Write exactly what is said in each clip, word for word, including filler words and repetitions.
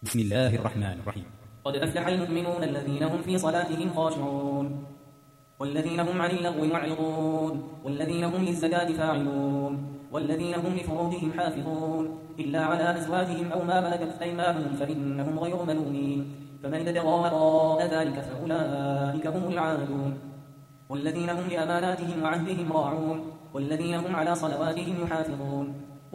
بسم الله الرحمن الرحيم. قد أفلح المؤمنون الذين هم في صلاتهم خاشعون والذين هم عن اللغو معرضون والذين هم للزكاة فاعلون والذين هم لفروجهم حافظون إلا على أزواجهم أو ما ملكت أيمانهم فإنهم غير ملومين، فمن ابتغى وراء ذلك فأولئك هم العادون والذين هم لأماناتهم وعهدهم راعون والذين هم على صلواتهم يحافظون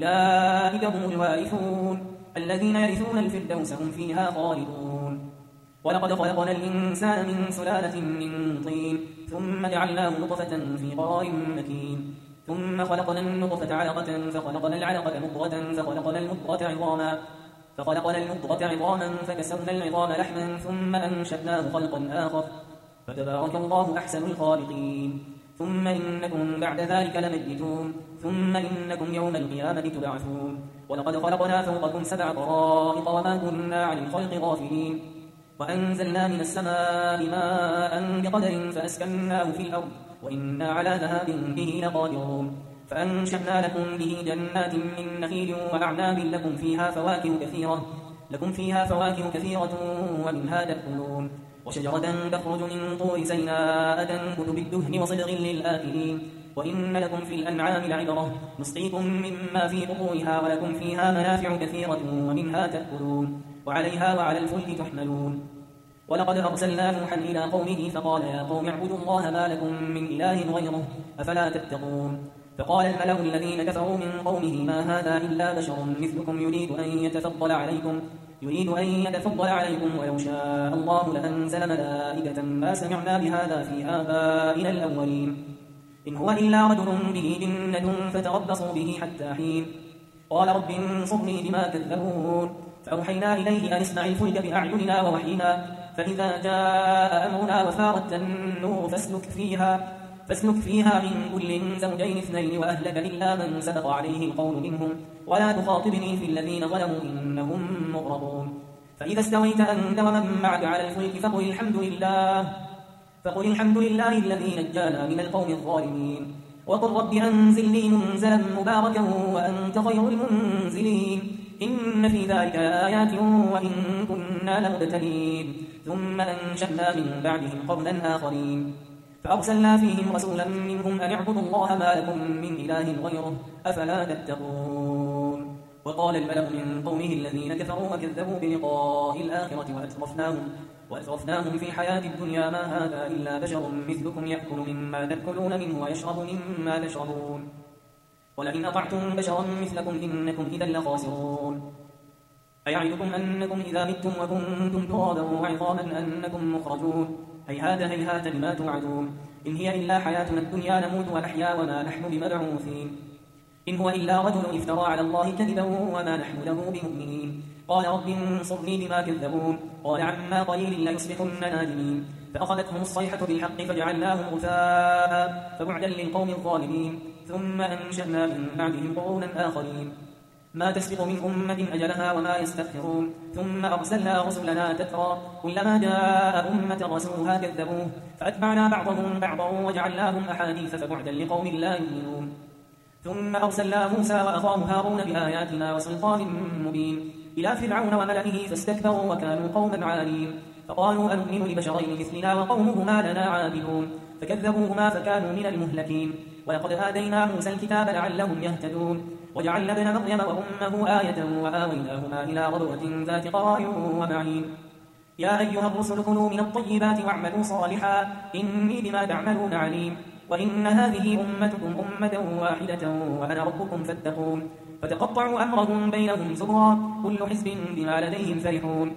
أولئك هم الوارثون الذين يرثون الفردوس هم فيها خالدون. ولقد خلقنا الإنسان من سلالة من طين ثم جعلناه نطفة في قرار مكين ثم خلقنا النطفة علقة فخلقنا العلقة مضغة فخلقنا المضغة عظاما فخلقنا المضغة عظاما فكسونا العظام لحما ثم أنشأناه خلقا آخر فتبارك الله أحسن الخالقين. ثم إنكم بعد ذلك لميتون ثم إنكم يوم القيامة تبعثون. ولقد خلقنا فوقكم سبع طرائق وما كنا عن الخلق غافلين وأنزلنا من السماء ماء بقدر فأسكناه في الأرض وإنا على ذهاب به لقادرون. فأنشأنا لكم به جنات من نخيل وأعناب لكم فيها فواكه كثيرة لكم فيها فواكه كثيرة ومنها تأكلون وشجرة تخرج من طور سيناء تنبت بالدهن وصدغ للآكلين. وإن لكم في الأنعام لعبرة نسقيكم مما في بطونها ولكم فيها منافع كثيرة ومنها تأكلون وعليها وعلى الفلك تحملون. ولقد أرسلنا نوحا إلى قومه فقال يا قوم اعبدوا الله ما لكم من إله غيره أفلا تتقون. فقال الملأ الذين كفروا من قومه ما هذا إلا بشر مثلكم يريد أن يتفضل عليكم يريد أن يتفضل عليكم ولو شاء الله لأنزل ملائكة ما سمعنا بهذا في آبائنا الأولين إن هو إلا رجل به جنة فتربصوا به حتى حين. قال رب انصرني بما كذبون. فأوحينا إليه أن اصنع الفلك بأعيننا ووحينا فإذا جاء أمرنا وفارت النور فاسلك فيها فاسلك فيها من كل زوجين اثنين وأهلك إلا من سبق عليه القول منهم ولا تخاطبني في الذين ظلموا إنهم مغرقون. فإذا استويت أنت ومن معك على الفلك فقل الحمد لله فقل الحمد لله الذي نجانا من القوم الظالمين وقل رب أنزلني منزلا مباركا وأنت خير المنزلين إن في ذلك لآيات وإن كنا لمبتلين. ثم أنشأنا من بعدهم قرنا آخرين فأرسلنا فيهم رسولا منهم أن اعبدوا الله ما لكم من إله غيره أفلا تتقون. وقال الملأ من قومه الذين كفروا وكذبوا بلقاء الآخرة وأترفناهم, وأترفناهم في حياة الدنيا ما هذا إلا بشر مثلكم يأكل مما تأكلون منه ويشرب مما تشربون ولئن أطعتم بشرا مثلكم إنكم إذا لخاسرون. أيعدكم أنكم إذا متم وكنتم ترابا وعظاما أنكم مخرجون هيهات هيهات لما توعدون إن هي إلا حياتنا الدنيا نموت ونحيا وما نحن بمبعوثين إن هو إلا رجل افترى على الله كذبا وما نحن له بمؤمنين. قال رب انصرني بما كذبون. قال عما قليل ليصبحن نادمين. فأخذتهم الصيحة بالحق فجعلناهم غثاء فبعدا للقوم الظالمين. ثم أنشأنا من بعدهم قرونا آخرين ما تسبق من أمة أجلها وما يستأخرون. ثم أرسلنا رسلنا تترى كلما جاء أمة رسولها كذبوه فأتبعنا بعضهم بعضا وجعلناهم أحاديث فبعدا لقوم لا يؤمنون. ثم أرسلنا موسى وأخاه هارون بآياتنا وسلطان مبين إلى فرعون وملئه فاستكبروا وكانوا قوما عالين فقالوا أنؤمن لبشرين مثلنا وقومهما لنا عابدون فكذبوهما فكانوا من المهلكين. ولقد آتينا موسى الكتاب لعلهم يهتدون وجعلنا ابن مريم وأمه آية وآويناهما إلى ربوة ذات قرار ومعين. يا أيها الرسل كلوا من الطيبات واعملوا صالحا إني بما تعملون عليم. وإن هذه أمتكم أمة واحدة وأنا ربكم فاتقون. فتقطعوا أمرهم بينهم زبرا كل حزب بما لديهم فرحون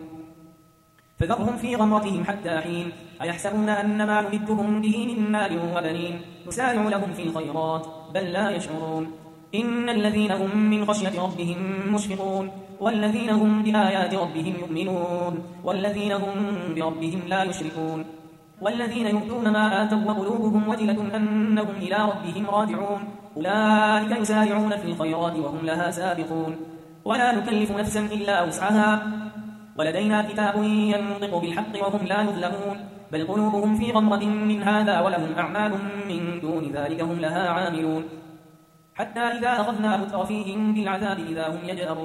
فذرهم في غمرتهم حتى حين. أيحسبون أن ما نمدهم به من مال وبنين نسارع لهم في الخيرات بل لا يشعرون. إن الذين هم من خشية ربهم مشفقون والذين هم بآيات ربهم يؤمنون والذين هم بربهم لا يشركون والذين يؤتون ما آتوا وقلوبهم وجلة أنهم إلى ربهم راجعون أولئك يسارعون في الخيرات وهم لها سابقون. ولا نكلف نفسا إلا وسعها ولدينا كتاب ينطق بالحق وهم لا يظلمون بل قلوبهم في غمرة من هذا ولهم أعمال من دون ذلك هم لها عاملون. حتى إذا أخذنا مترفيهم بالعذاب إذا هم يجأرون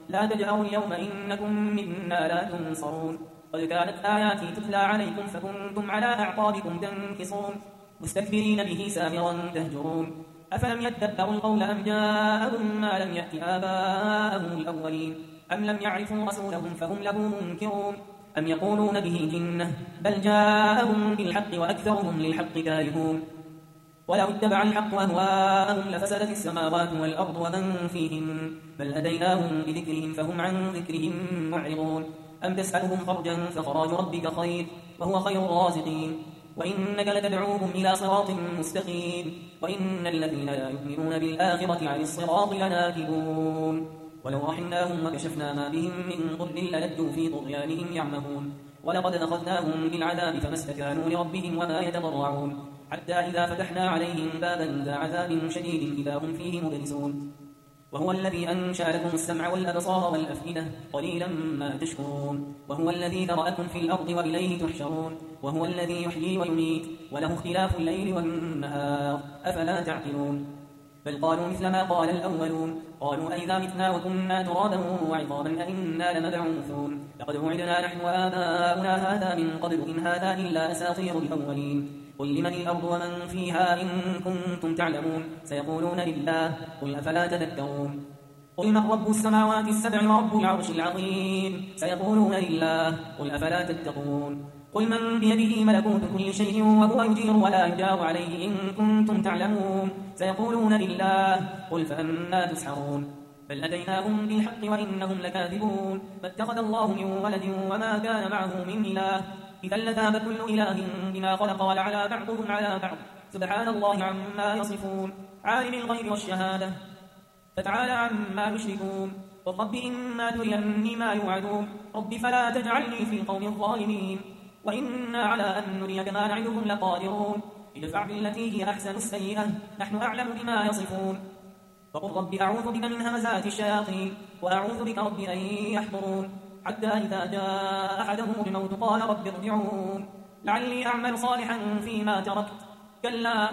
لا تجأروا اليوم إنكم منا لا تنصرون قد كانت آياتي تتلى عليكم فكنتم على أعقابكم تنكصون مستكبرين به سامرا تهجرون أفلم يدبروا القول أم جاءهم ما لم يأت آباءهم الأولين أم لم يعرفوا رسولهم فهم له منكرون أم يقولون به جنة بل جاءهم بالحق وأكثرهم للحق كارهون ولو اتبع الحق أهواءهم لفسدت السماوات والأرض ومن فيهن بل هديناهم بذكرهم فهم عن ذكرهم معرضون أم تسألهم خرجا فخراج ربك خير وهو خير الرازقين وإنك لتدعوهم إلى صراط مستقيم وإن الذين لا يؤمنون بالآخرة عن الصراط لناكبون ولو رحمناهم وكشفنا ما بهم من ضر للجوا في طغيانهم يعمهون ولقد أخذناهم بالعذاب فما استكانوا لربهم وما يتضرعون حتى إذا فتحنا عليهم بابا ذا عذاب شديد إذا هم فيه مبلسون وهو الذي أنشأ لكم السمع والأبصار والأفئدة قليلا ما تشكرون وهو الذي ذرأكم في الأرض وإليه تحشرون وهو الذي يحيي ويميت وله اختلاف الليل والنهار أفلا تعقلون بل قالوا مثل ما قال الأولون قالوا أئذا متنا وكنا ترابا وعظاما أئنا لمبعوثون لقد وعدنا نحن وآباؤنا هذا من قبل إن هذا إلا أساطير الأولين قل لمن الأرض ومن فيها إن كنتم تعلمون سيقولون لله قل أفلا تذكرون قل من رب السماوات السبع ورب العرش العظيم سيقولون لله قل أفلا تتقون قل من بيده ملكوت كل شيء وهو يجير ولا يجار عليه إن كنتم تعلمون سيقولون لله قل فأنا تسحرون بل أتيناهم بالحق وإنهم لكاذبون ما اتخذ الله من ولد وما كان معه من إله إذا لذهب كل إله بما خلق ولعلى بعضهم على بعض سبحان الله عما يصفون عالم الغيب والشهادة فتعالى عما يشركون رب إما تريني ما يوعدون رب فلا تجعلني في القوم الظالمين وإنا على أن نريك ما نعدهم لقادرون ادفع بالتي هي أحسن السيئة نحن أعلم بما يصفون فقل رب أعوذ بك من همزات الشياطين وأعوذ بك رب أن يحضرون حتى إذا جاء أحدهم الموت قال رب ارجعون لعلي أعمل صالحا فيما تركت كلا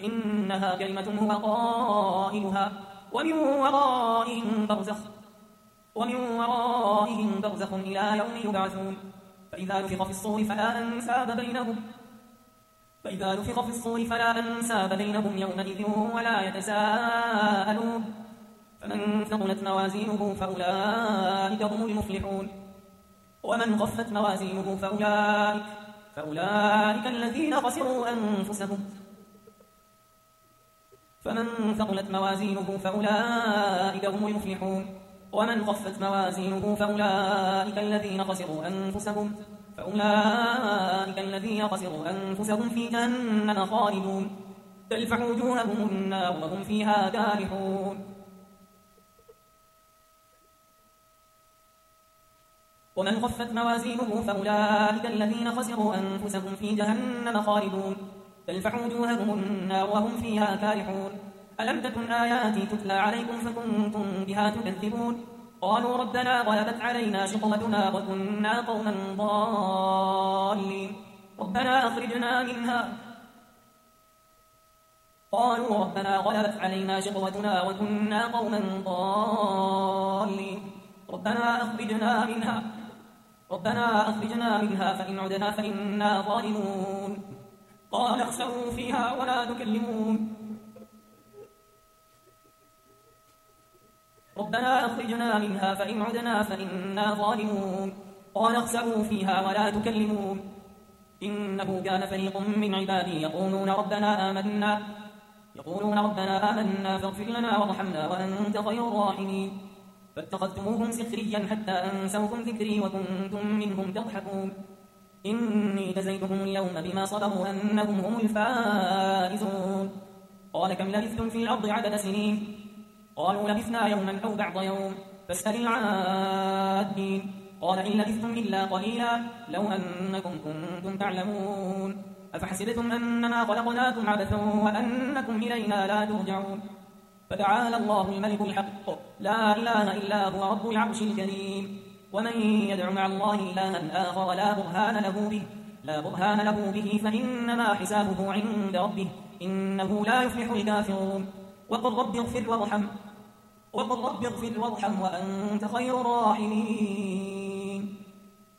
إنها كلمة هو قائلها ومن ورائهم برزخ ومن ورائهم برزخ إلى يوم يبعثون فإذا نفخ في الصور فلا أنساب بينهم فإذا نفخ في الصور فلا أنساب بينهم يومئذ ولا يتساءلون فمن ثقلت موازينه فأولئك هم المفلحون ومن خفت موازينه فأولئك فأولئك الذين خسروا أنفسهم فمن ثقلت موازينه فأولئك هم المفلحون ومن خفت موازينه فأولئك الذين خسروا أنفسهم فأولئك الذين خسروا أنفسهم في جهنم خالدون تلفح وجوههم النار وهم فيها كالحون ومن خفت موازينه فأولئك الذين خسروا أنفسهم في جهنم خالدون تلفح وجوههم النار وهم فيها كالحون ألم تكن آياتي تتلى عليكم فكنتم بها تكذبون قالوا ربنا غلبت علينا شقوتنا وكنا قوما ضالين ربنا أخرجنا منها قالوا ربنا غلبت علينا شقوتنا وكنا قوما ضالين ربنا أخرجنا منها ربنا أخرجنا منها فإن عدنا فإنا ظالمون قال اخسئوا فيها ولا تكلمون ربنا أخرجنا منها فإن عدنا فإنا ظالمون قال اخسئوا فيها ولا تكلمون إنه كان فريق من عبادي يقولون ربنا آمنا يقولون ربنا آمنا فاغفر لنا وارحمنا وأنت خير الراحمين فاتخذتموهم سخريا حتى أنسوكم ذكري وكنتم منهم تضحكون إني جزيتهم اليوم بما صبروا أنهم هم الفائزون قال كم لبثتم في الأرض عدد سنين قالوا لبثنا يوما أو بعض يوم فاسأل العادين قال إن لبثتم إلا قليلا لو أنكم كنتم تعلمون أفحسبتم أنما خلقناكم عبثا وأنكم إلينا لا ترجعون فتعالى الله الملك الحق لا إله إلا هو رب العرش الكريم ومن يدع مع الله إلها آخر لا برهان له به لا برهان له به فإنما حسابه عند ربه إنه لا يفلح الكافرون وقل رب اغفر وارحم وقل رب اغفر وارحم وأنت خير الراحمين